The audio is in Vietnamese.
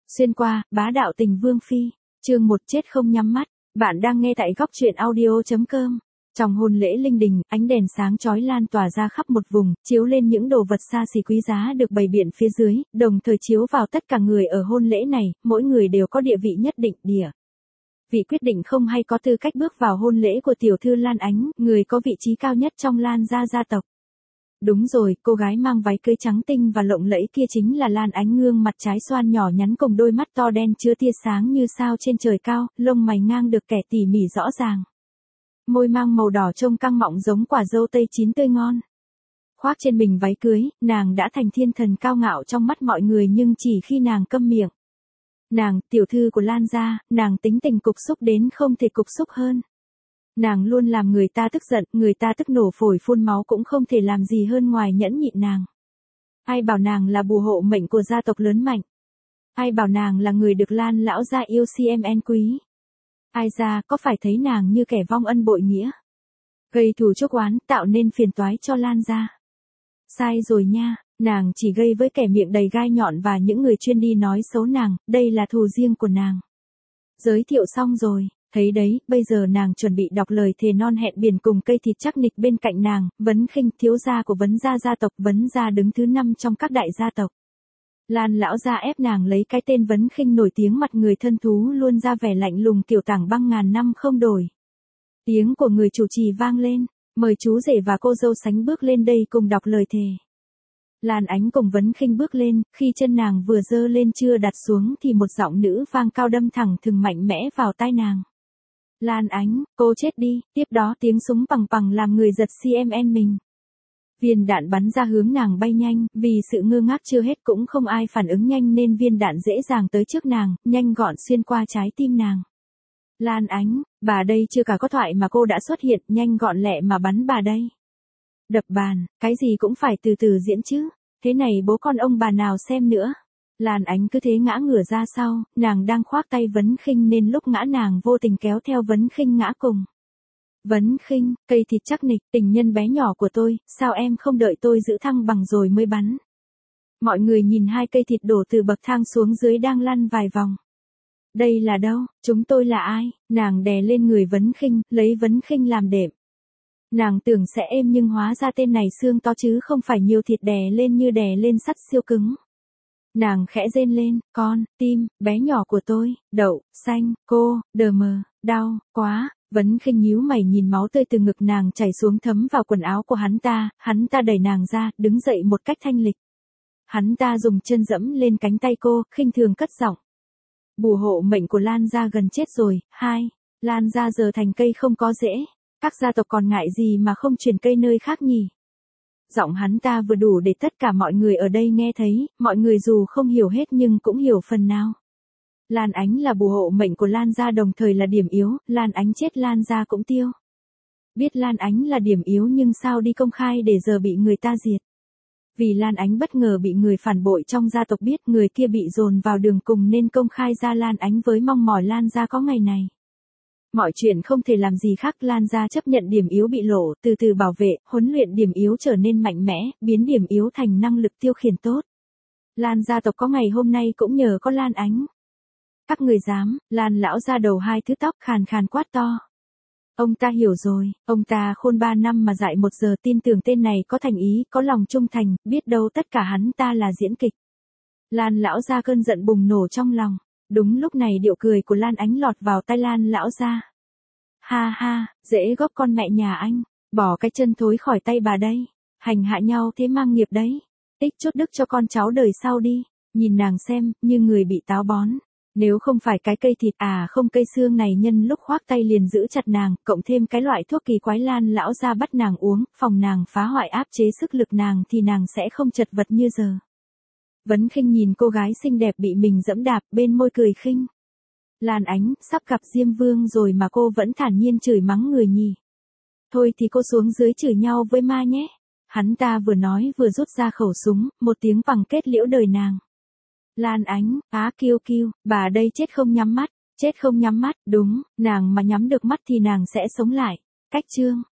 Xuyên qua, bá đạo tình vương phi. Chương 1 chết không nhắm mắt. Bạn đang nghe tại góc truyện audio.com. Trong hôn lễ linh đình, ánh đèn sáng chói lan tỏa ra khắp một vùng, chiếu lên những đồ vật xa xỉ quý giá được bày biện phía dưới, đồng thời chiếu vào tất cả người ở hôn lễ này, mỗi người đều có địa vị nhất định, địa vị quyết định không hay có tư cách bước vào hôn lễ của tiểu thư Lan Ánh, người có vị trí cao nhất trong Lan gia gia tộc. Đúng rồi, cô gái mang váy cưới trắng tinh và lộng lẫy kia chính là Lan Ánh, gương mặt trái xoan nhỏ nhắn cùng đôi mắt to đen chứa tia sáng như sao trên trời cao, lông mày ngang được kẻ tỉ mỉ rõ ràng. Môi mang màu đỏ trông căng mọng giống quả dâu tây chín tươi ngon. Khoác trên mình váy cưới, nàng đã thành thiên thần cao ngạo trong mắt mọi người, nhưng chỉ khi nàng câm miệng. Nàng, tiểu thư của Lan gia, nàng tính tình cục xúc đến không thể cục xúc hơn. Nàng luôn làm người ta tức giận, người ta tức nổ phổi phun máu cũng không thể làm gì hơn ngoài nhẫn nhịn nàng. Ai bảo nàng là bùa hộ mệnh của gia tộc lớn mạnh? Ai bảo nàng là người được Lan lão gia yêu CMN quý? Ai ra, có phải thấy nàng như kẻ vong ân bội nghĩa, gây thù chuốc oán, tạo nên phiền toái cho Lan gia? Sai rồi nha, nàng chỉ gây với kẻ miệng đầy gai nhọn và những người chuyên đi nói xấu nàng, đây là thù riêng của nàng. Giới thiệu xong rồi. Thấy đấy, bây giờ nàng chuẩn bị đọc lời thề non hẹn biển cùng cây thịt chắc nịch bên cạnh nàng, Vấn Khinh, thiếu gia của Vấn gia gia tộc, Vấn gia đứng thứ 5 trong các đại gia tộc. Lan lão gia ép nàng lấy cái tên Vấn Khinh nổi tiếng, mặt người thân thú luôn ra vẻ lạnh lùng kiểu tảng băng ngàn năm không đổi. Tiếng của người chủ trì vang lên, mời chú rể và cô dâu Sánh bước lên đây cùng đọc lời thề. Lan Ánh cùng Vấn Khinh bước lên, khi chân nàng vừa dơ lên chưa đặt xuống thì một giọng nữ vang cao đâm thẳng thừng mạnh mẽ vào tai nàng. Lan Ánh, cô chết đi, tiếp đó tiếng súng pằng pằng làm người giật CMN mình. Viên đạn bắn ra hướng nàng bay nhanh, vì sự ngơ ngác chưa hết cũng không ai phản ứng nhanh nên viên đạn dễ dàng tới trước nàng, nhanh gọn xuyên qua trái tim nàng. Lan Ánh, bà đây chưa cả có thoại mà cô đã xuất hiện, nhanh gọn lẹ mà bắn bà đây. Đập bàn, cái gì cũng phải từ từ diễn chứ, thế này bố con ông bà nào xem nữa. Lan Ánh cứ thế ngã ngửa ra sau, nàng đang khoác tay Vấn Khinh nên lúc ngã nàng vô tình kéo theo Vấn Khinh ngã cùng. Vấn Khinh, cây thịt chắc nịch, tình nhân bé nhỏ của tôi, sao em không đợi tôi giữ thăng bằng rồi mới bắn? Mọi người nhìn hai cây thịt đổ từ bậc thang xuống dưới đang lăn vài vòng. Đây là đâu, chúng tôi là ai? Nàng đè lên người Vấn Khinh, lấy Vấn Khinh làm đệm. Nàng tưởng sẽ êm nhưng hóa ra tên này xương to chứ không phải nhiều thịt đè lên như đè lên sắt siêu cứng. Nàng khẽ rên lên, con, tim, bé nhỏ của tôi, đậu, xanh, cô, đờ mờ, đau, quá. Vấn Khinh nhíu mày nhìn máu tươi từ ngực nàng chảy xuống thấm vào quần áo của hắn ta đẩy nàng ra, đứng dậy một cách thanh lịch. Hắn ta dùng chân dẫm lên cánh tay cô, khinh thường cất giọng. Bùa hộ mệnh của Lan gia gần chết rồi, Lan gia giờ thành cây không có rễ, các gia tộc còn ngại gì mà không chuyển cây nơi khác nhỉ? Giọng hắn ta vừa đủ để tất cả mọi người ở đây nghe thấy, mọi người dù không hiểu hết nhưng cũng hiểu phần nào. Lan Ánh là bùa hộ mệnh của Lan gia đồng thời là điểm yếu, Lan Ánh chết Lan gia cũng tiêu. Biết Lan Ánh là điểm yếu nhưng sao đi công khai để giờ bị người ta diệt. Vì Lan Ánh bất ngờ bị người phản bội trong gia tộc biết, người kia bị dồn vào đường cùng nên công khai ra Lan Ánh với mong mỏi Lan gia có ngày này. Mọi chuyện không thể làm gì khác, Lan gia chấp nhận điểm yếu bị lộ, từ từ bảo vệ, huấn luyện điểm yếu trở nên mạnh mẽ, biến điểm yếu thành năng lực tiêu khiển tốt. Lan gia tộc có ngày hôm nay cũng nhờ có Lan Ánh. Các người dám, Lan lão ra đầu hai thứ tóc khàn khàn quát to. Ông ta hiểu rồi, ông ta khôn 3 năm mà dại 1 giờ, tin tưởng tên này có thành ý, có lòng trung thành, biết đâu tất cả hắn ta là diễn kịch. Lan lão ra cơn giận bùng nổ trong lòng. Đúng lúc này điệu cười của Lan Ánh lọt vào tai Lan lão ra. Ha ha, dễ góp con mẹ nhà anh, bỏ cái chân thối khỏi tay bà đây, hành hạ nhau thế mang nghiệp đấy, tích chút đức cho con cháu đời sau đi, nhìn nàng xem, như người bị táo bón. Nếu không phải cái cây thịt không cây xương này nhân lúc khoác tay liền giữ chặt nàng, cộng thêm cái loại thuốc kỳ quái Lan lão ra bắt nàng uống, phòng nàng phá hoại áp chế sức lực nàng thì nàng sẽ không chật vật như giờ. Vấn Khinh nhìn cô gái xinh đẹp bị mình dẫm đạp, bên môi cười khinh. Lan Ánh, sắp gặp Diêm Vương rồi mà cô vẫn thản nhiên chửi mắng người nhỉ. Thôi thì cô xuống dưới chửi nhau với ma nhé. Hắn ta vừa nói vừa rút ra khẩu súng, một tiếng vẳng kết liễu đời nàng. Lan Ánh, kiêu kiêu, bà đây chết không nhắm mắt, đúng, nàng mà nhắm được mắt thì nàng sẽ sống lại. Cách chương.